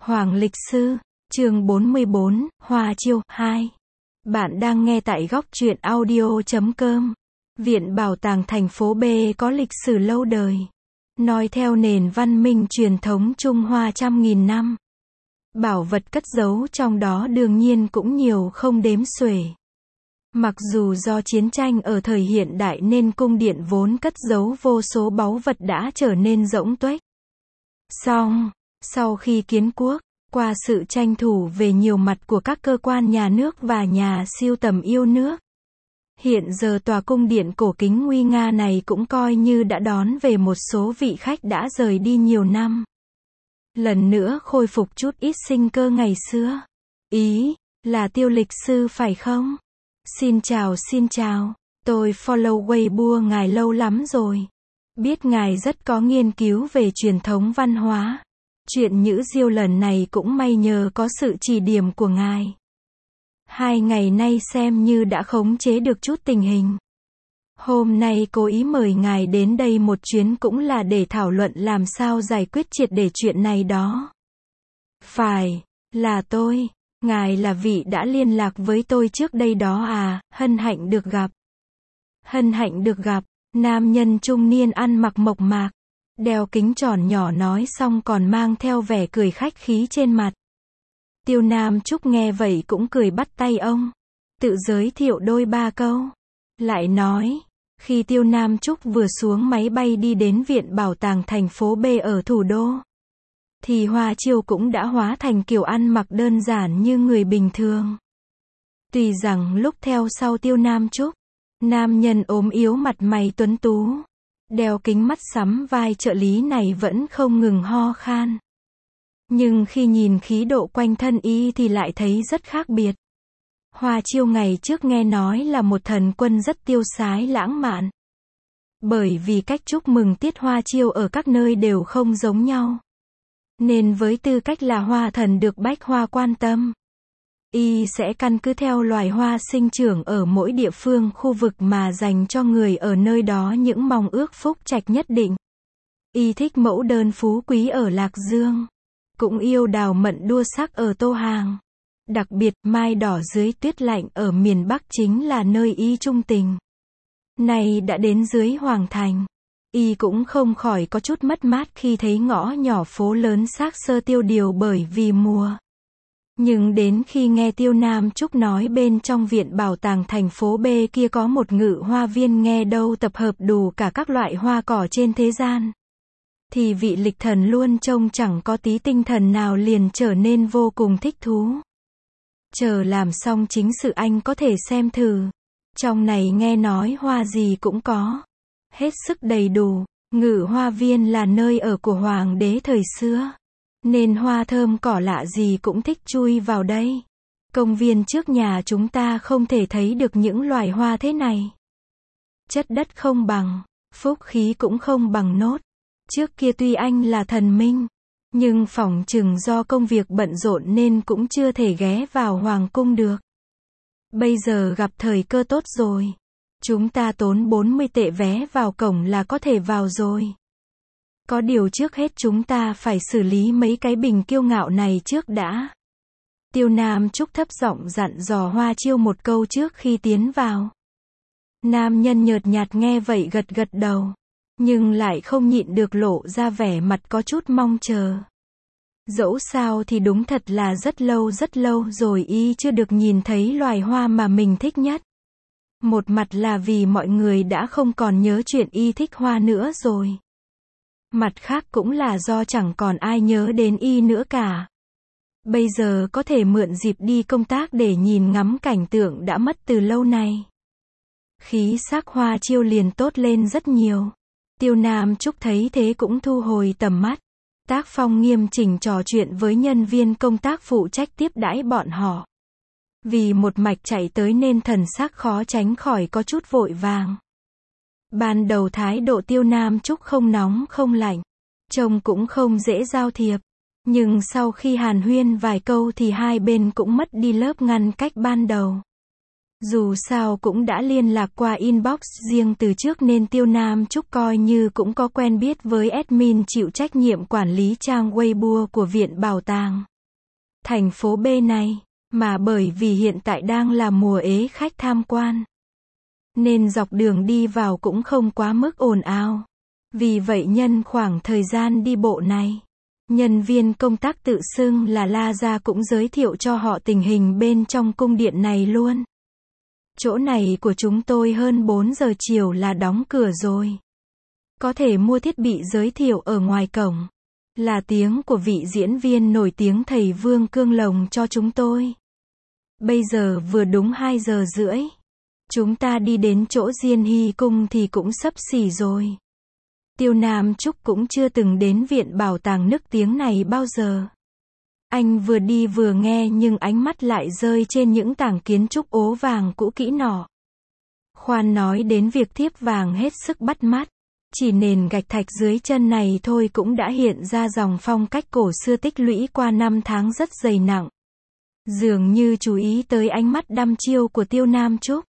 Hoàng lịch sư, chương 44, Hoa Chiêu 2. Bạn đang nghe tại góc truyện audio.com. Viện Bảo tàng thành phố B có lịch sử lâu đời. Nói theo nền văn minh truyền thống Trung Hoa trăm nghìn năm. Bảo vật cất giấu trong đó đương nhiên cũng nhiều không đếm xuể. Mặc dù do chiến tranh ở thời hiện đại nên cung điện vốn cất giấu vô số báu vật đã trở nên rỗng tuếch. Song, sau khi kiến quốc, qua sự tranh thủ về nhiều mặt của các cơ quan nhà nước và nhà sưu tầm yêu nước, hiện giờ tòa cung điện cổ kính nguy nga này cũng coi như đã đón về một số vị khách đã rời đi nhiều năm. Lần nữa khôi phục chút ít sinh cơ ngày xưa. Ý, là Tiêu lịch sư phải không? Xin chào, tôi follow Weibo ngài lâu lắm rồi. Biết ngài rất có nghiên cứu về truyền thống văn hóa. Chuyện Nhữ Diêu lần này cũng may nhờ có sự chỉ điểm của ngài. 2 ngày nay xem như đã khống chế được chút tình hình. Hôm nay cố ý mời ngài đến đây một chuyến cũng là để thảo luận làm sao giải quyết triệt để chuyện này đó. Phải, là tôi. Ngài là vị đã liên lạc với tôi trước đây đó à, hân hạnh được gặp. Hân hạnh được gặp, nam nhân trung niên ăn mặc mộc mạc, đeo kính tròn nhỏ nói xong còn mang theo vẻ cười khách khí trên mặt. Tiêu Nam Trúc nghe vậy cũng cười bắt tay ông, tự giới thiệu đôi ba câu. Lại nói, khi Tiêu Nam Trúc vừa xuống máy bay đi đến Viện Bảo tàng thành phố B ở thủ đô, thì Hoa Chiêu cũng đã hóa thành kiểu ăn mặc đơn giản như người bình thường. Tuy rằng lúc theo sau Tiêu Nam Trúc, nam nhân ốm yếu mặt mày tuấn tú, đeo kính mắt sắm vai trợ lý này vẫn không ngừng ho khan. Nhưng khi nhìn khí độ quanh thân y thì lại thấy rất khác biệt. Hoa Chiêu ngày trước nghe nói là một thần quân rất tiêu sái lãng mạn. Bởi vì cách chúc mừng tiết Hoa Chiêu ở các nơi đều không giống nhau, nên với tư cách là hoa thần được bách hoa quan tâm, y sẽ căn cứ theo loài hoa sinh trưởng ở mỗi địa phương khu vực mà dành cho người ở nơi đó những mong ước phúc trạch nhất định. Y thích mẫu đơn phú quý ở Lạc Dương, cũng yêu đào mận đua sắc ở Tô Hàng. Đặc biệt mai đỏ dưới tuyết lạnh ở miền Bắc chính là nơi y trung tình. Nay đã đến dưới Hoàng Thành, y cũng không khỏi có chút mất mát khi thấy ngõ nhỏ phố lớn xác xơ tiêu điều bởi vì mùa. Nhưng đến khi nghe Tiêu Nam Trúc nói bên trong Viện Bảo tàng thành phố B kia có một ngự hoa viên nghe đâu tập hợp đủ cả các loại hoa cỏ trên thế gian, thì vị lịch thần luôn trông chẳng có tí tinh thần nào liền trở nên vô cùng thích thú. Chờ làm xong chính sự anh có thể xem thử. Trong này nghe nói hoa gì cũng có. Hết sức đầy đủ. Ngự hoa viên là nơi ở của hoàng đế thời xưa, nên hoa thơm cỏ lạ gì cũng thích chui vào đây. Công viên trước nhà chúng ta không thể thấy được những loài hoa thế này. Chất đất không bằng, phúc khí cũng không bằng nốt. Trước kia tuy anh là thần minh, nhưng phỏng chừng do công việc bận rộn nên cũng chưa thể ghé vào hoàng cung được. Bây giờ gặp thời cơ tốt rồi. Chúng ta tốn 40 tệ vé vào cổng là có thể vào rồi. Có điều trước hết chúng ta phải xử lý mấy cái bình kiêu ngạo này trước đã. Tiêu Nam Trúc thấp giọng dặn dò Hoa Chiêu một câu trước khi tiến vào. Nam nhân nhợt nhạt nghe vậy gật gật đầu, nhưng lại không nhịn được lộ ra vẻ mặt có chút mong chờ. Dẫu sao thì đúng thật là rất lâu rồi y chưa được nhìn thấy loài hoa mà mình thích nhất. Một mặt là vì mọi người đã không còn nhớ chuyện y thích hoa nữa rồi. Mặt khác cũng là do chẳng còn ai nhớ đến y nữa cả. Bây giờ có thể mượn dịp đi công tác để nhìn ngắm cảnh tượng đã mất từ lâu nay. Khí sắc Hoa Chiêu liền tốt lên rất nhiều. Tiêu Nam Trúc thấy thế cũng thu hồi tầm mắt. Tác phong nghiêm chỉnh trò chuyện với nhân viên công tác phụ trách tiếp đãi bọn họ. Vì một mạch chạy tới nên thần sắc khó tránh khỏi có chút vội vàng. Ban đầu thái độ Tiêu Nam Trúc không nóng không lạnh, trông cũng không dễ giao thiệp. Nhưng sau khi hàn huyên vài câu thì hai bên cũng mất đi lớp ngăn cách ban đầu. Dù sao cũng đã liên lạc qua inbox riêng từ trước nên Tiêu Nam Trúc coi như cũng có quen biết với admin chịu trách nhiệm quản lý trang Weibo của Viện Bảo tàng. thành phố B này, mà bởi vì hiện tại đang là mùa ế khách tham quan, nên dọc đường đi vào cũng không quá mức ồn ào. Vì vậy nhân khoảng thời gian đi bộ này, nhân viên công tác tự xưng là La Gia cũng giới thiệu cho họ tình hình bên trong cung điện này luôn. Chỗ này của chúng tôi hơn 4 giờ chiều là đóng cửa rồi. Có thể mua thiết bị giới thiệu ở ngoài cổng. Là tiếng của vị diễn viên nổi tiếng thầy Vương Cương Lồng cho chúng tôi. Bây giờ vừa đúng 2 giờ rưỡi. Chúng ta đi đến chỗ Diên Hy Cung thì cũng xấp xỉ rồi. Tiêu Nam Trúc cũng chưa từng đến viện bảo tàng nức tiếng này bao giờ. Anh vừa đi vừa nghe nhưng ánh mắt lại rơi trên những tảng kiến trúc ố vàng cũ kỹ nọ. Khoan nói đến việc thiếp vàng hết sức bắt mắt. Chỉ nền gạch thạch dưới chân này thôi cũng đã hiện ra dòng phong cách cổ xưa tích lũy qua năm tháng rất dày nặng. Dường như chú ý tới ánh mắt đăm chiêu của Tiêu Nam Trúc.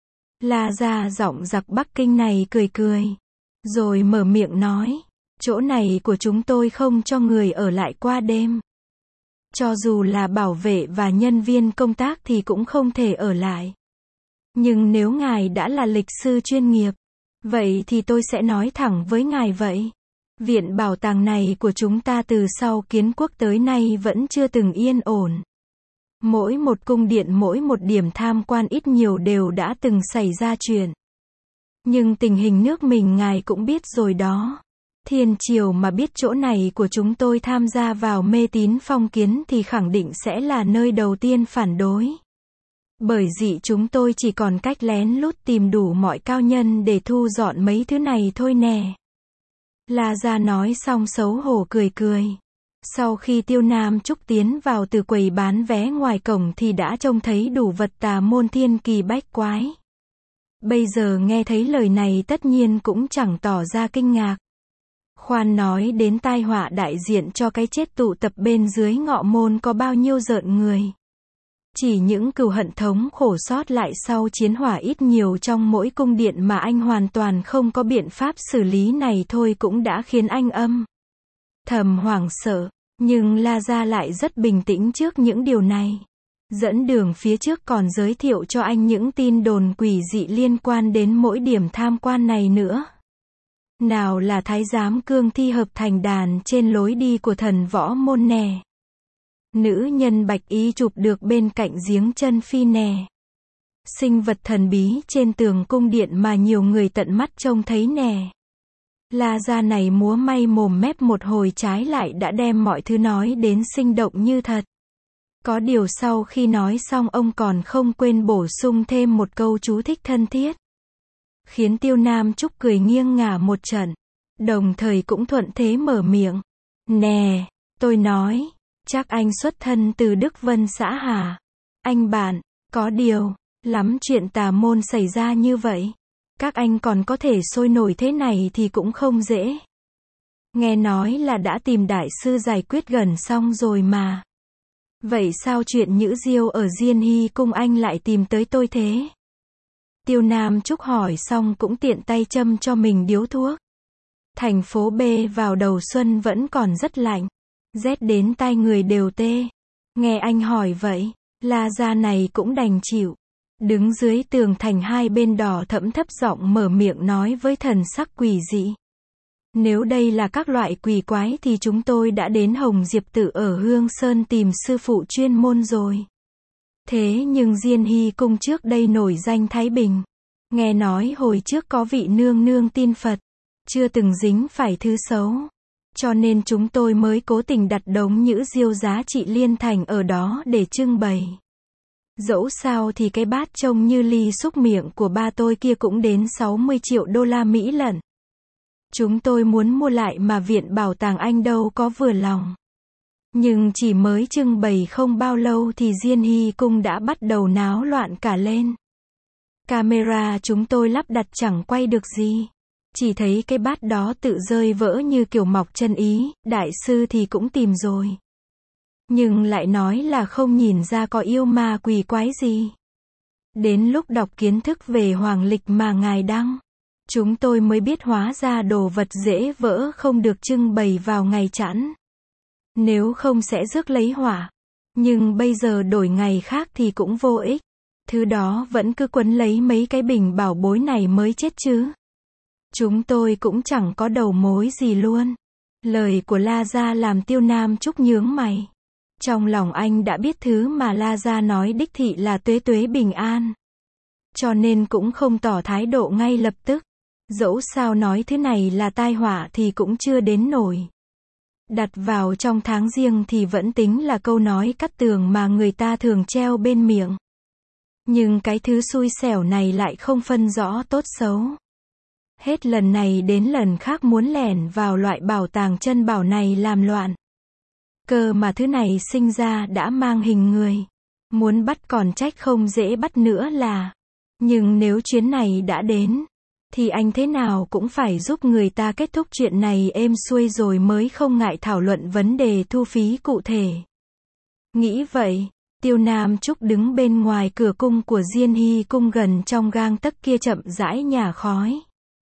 La Gia giọng giặc Bắc Kinh này cười cười. Rồi mở miệng nói, chỗ này của chúng tôi không cho người ở lại qua đêm. Cho dù là bảo vệ và nhân viên công tác thì cũng không thể ở lại. Nhưng nếu ngài đã là lịch sư chuyên nghiệp, vậy thì tôi sẽ nói thẳng với ngài vậy. Viện bảo tàng này của chúng ta từ sau kiến quốc tới nay vẫn chưa từng yên ổn. Mỗi một cung điện mỗi một điểm tham quan ít nhiều đều đã từng xảy ra chuyện. Nhưng tình hình nước mình ngài cũng biết rồi đó. Thiên triều mà biết chỗ này của chúng tôi tham gia vào mê tín phong kiến thì khẳng định sẽ là nơi đầu tiên phản đối. Bởi dị chúng tôi chỉ còn cách lén lút tìm đủ mọi cao nhân để thu dọn mấy thứ này thôi nè. La Gia nói xong xấu hổ cười cười. Sau khi Tiêu Nam Trúc tiến vào từ quầy bán vé ngoài cổng thì đã trông thấy đủ vật tà môn thiên kỳ bách quái. Bây giờ nghe thấy lời này tất nhiên cũng chẳng tỏ ra kinh ngạc. Khoan nói đến tai họa đại diện cho cái chết tụ tập bên dưới ngọ môn có bao nhiêu rợn người. Chỉ những cừu hận thống khổ sót lại sau chiến hỏa ít nhiều trong mỗi cung điện mà anh hoàn toàn không có biện pháp xử lý này thôi cũng đã khiến anh thầm hoảng sợ. Nhưng La Gia lại rất bình tĩnh trước những điều này. Dẫn đường phía trước còn giới thiệu cho anh những tin đồn quỷ dị liên quan đến mỗi điểm tham quan này nữa. Nào là thái giám cương thi hợp thành đàn trên lối đi của thần võ môn nè. Nữ nhân bạch y chụp được bên cạnh giếng chân phi nè. Sinh vật thần bí trên tường cung điện mà nhiều người tận mắt trông thấy nè. La Gia này múa may mồm mép một hồi trái lại đã đem mọi thứ nói đến sinh động như thật. Có điều sau khi nói xong ông còn không quên bổ sung thêm một câu chú thích thân thiết. Khiến Tiêu Nam Trúc cười nghiêng ngả một trận. Đồng thời cũng thuận thế mở miệng. Nè, tôi nói, chắc anh xuất thân từ Đức Vân xã hả? Anh bạn, có điều, lắm chuyện tà môn xảy ra như vậy. Các anh còn có thể sôi nổi thế này thì cũng không dễ. Nghe nói là đã tìm đại sư giải quyết gần xong rồi mà. Vậy sao chuyện Nhữ Diêu ở Diên Hy Cung anh lại tìm tới tôi thế? Tiêu Nam Trúc hỏi xong cũng tiện tay châm cho mình điếu thuốc. Thành phố B vào đầu xuân vẫn còn rất lạnh. Rét đến tai người đều tê. Nghe anh hỏi vậy, La Gia này cũng đành chịu. Đứng dưới tường thành hai bên đỏ thẫm thấp giọng mở miệng nói với thần sắc quỷ dị. Nếu đây là các loại quỷ quái thì chúng tôi đã đến Hồng Diệp Tự ở Hương Sơn tìm sư phụ chuyên môn rồi. Thế nhưng Diên Hy Cung trước đây nổi danh Thái Bình. Nghe nói hồi trước có vị nương nương tin Phật, chưa từng dính phải thứ xấu. Cho nên chúng tôi mới cố tình đặt đống nhữ diêu giá trị liên thành ở đó để trưng bày. Dẫu sao thì cái bát trông như ly xúc miệng của ba tôi kia cũng đến 60 triệu đô la Mỹ lận. Chúng tôi muốn mua lại mà viện bảo tàng Anh đâu có vừa lòng. Nhưng chỉ mới trưng bày không bao lâu thì Diên Hy Cung đã bắt đầu náo loạn cả lên. Camera chúng tôi lắp đặt chẳng quay được gì. Chỉ thấy cái bát đó tự rơi vỡ như kiểu mọc chân ý, đại sư thì cũng tìm rồi. Nhưng lại nói là không nhìn ra có yêu ma quỷ quái gì. Đến lúc đọc kiến thức về hoàng lịch mà ngài đăng, chúng tôi mới biết hóa ra đồ vật dễ vỡ không được trưng bày vào ngày chẵn. Nếu không sẽ rước lấy họa. Nhưng bây giờ đổi ngày khác thì cũng vô ích. Thứ đó vẫn cứ quấn lấy mấy cái bình bảo bối này mới chết chứ. Chúng tôi cũng chẳng có đầu mối gì luôn. Lời của La Gia làm Tiêu Nam Trúc nhướng mày. Trong lòng anh đã biết thứ mà La Gia nói đích thị là tuế tuế bình an. Cho nên cũng không tỏ thái độ ngay lập tức. Dẫu sao nói thứ này là tai họa thì cũng chưa đến nổi. Đặt vào trong tháng riêng thì vẫn tính là câu nói cắt tường mà người ta thường treo bên miệng. Nhưng cái thứ xui xẻo này lại không phân rõ tốt xấu. Hết lần này đến lần khác muốn lẻn vào loại bảo tàng chân bảo này làm loạn. Cơ mà thứ này sinh ra đã mang hình người. Muốn bắt còn trách không dễ bắt nữa là. Nhưng nếu chuyến này đã đến, thì anh thế nào cũng phải giúp người ta kết thúc chuyện này êm xuôi rồi mới không ngại thảo luận vấn đề thu phí cụ thể. Nghĩ vậy, Tiêu Nam Trúc đứng bên ngoài cửa cung của Diên Hy cung gần trong gang tấc kia chậm rãi nhả khói.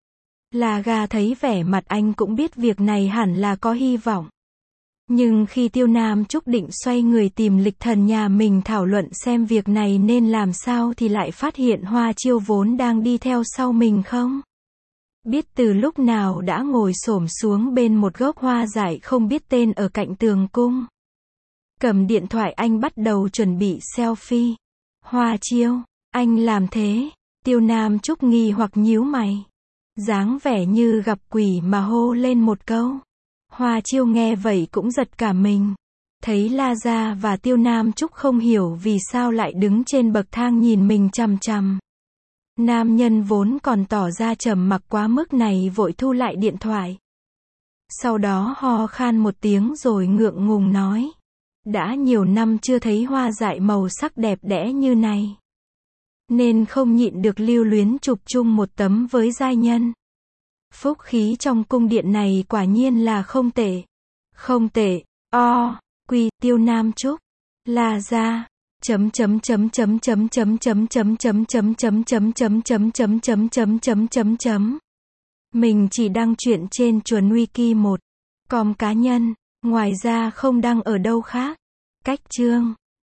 La Ga thấy vẻ mặt anh cũng biết việc này hẳn là có hy vọng. Nhưng khi Tiêu Nam Trúc định xoay người tìm Lịch Thần nhà mình thảo luận xem việc này nên làm sao thì lại phát hiện Hoa Chiêu vốn đang đi theo sau mình không. Biết từ lúc nào đã ngồi xổm xuống bên một gốc hoa dại không biết tên ở cạnh tường cung. Cầm điện thoại anh bắt đầu chuẩn bị selfie. Hoa Chiêu, anh làm thế? Tiêu Nam Trúc nghi hoặc nhíu mày. Dáng vẻ như gặp quỷ mà hô lên một câu. Hoa Chiêu nghe vậy cũng giật cả mình. Thấy La Gia và Tiêu Nam Trúc không hiểu vì sao lại đứng trên bậc thang nhìn mình chằm chằm. Nam nhân vốn còn tỏ ra trầm mặc quá mức này vội thu lại điện thoại. Sau đó ho khan một tiếng rồi ngượng ngùng nói. Đã nhiều năm chưa thấy hoa dại màu sắc đẹp đẽ như này. Nên không nhịn được lưu luyến chụp chung một tấm với giai nhân. Phúc khí trong cung điện này quả nhiên là không tệ. Không tệ. Tiêu Nam Trúc. La Gia. Mình chỉ đăng chuyện trên Chuẩn Wiki 1. Com cá nhân. Ngoài ra không đăng ở đâu khác. Cách chương.